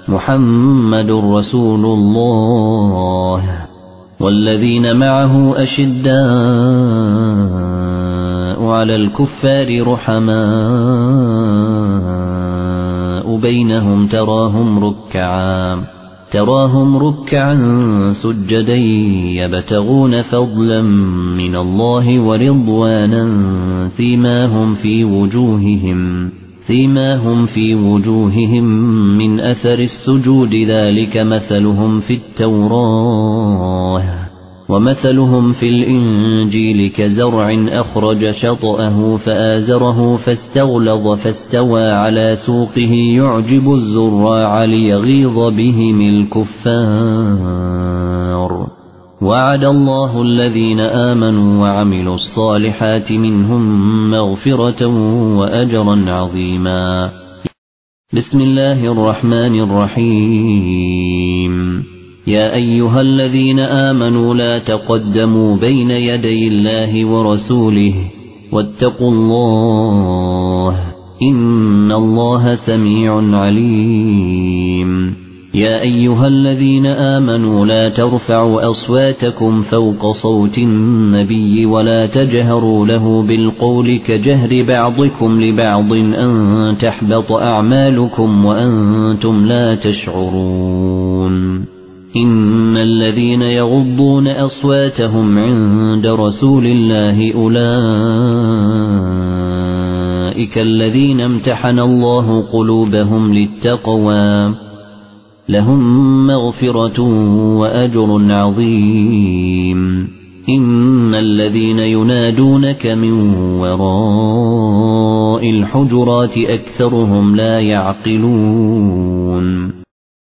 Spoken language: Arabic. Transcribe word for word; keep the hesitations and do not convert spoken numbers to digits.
محمد رسول الله والذين معه أشداء على الكفار رحماء بينهم تراهم ركعا تراهم ركعا سجدا يبتغون فضلا من الله ورضوانا سيماهم في وجوههم سيماهم في وجوههم من أثر السجود ذلك مثلهم في التوراة ومثلهم في الإنجيل كزرع أخرج شطأه فآزره فاستغلظ فاستوى على سوقه يعجب الزراع ليغيظ بهم الكفار وعد الله الذين آمنوا وعملوا الصالحات منهم مغفرة وأجرا عظيما. بسم الله الرحمن الرحيم. يا أيها الذين آمنوا لا تقدموا بين يدي الله ورسوله واتقوا الله إن الله سميع عليم. يا أيها الذين آمنوا لا ترفعوا أصواتكم فوق صوت النبي ولا تجهروا له بالقول كجهر بعضكم لبعض أن تحبط أعمالكم وأنتم لا تشعرون. إن الذين يغضون أصواتهم عند رسول الله أولئك الذين امتحن الله قلوبهم للتقوى لهم مغفرة وأجر عظيم. إن الذين ينادونك من وراء الحجرات أكثرهم لا يعقلون.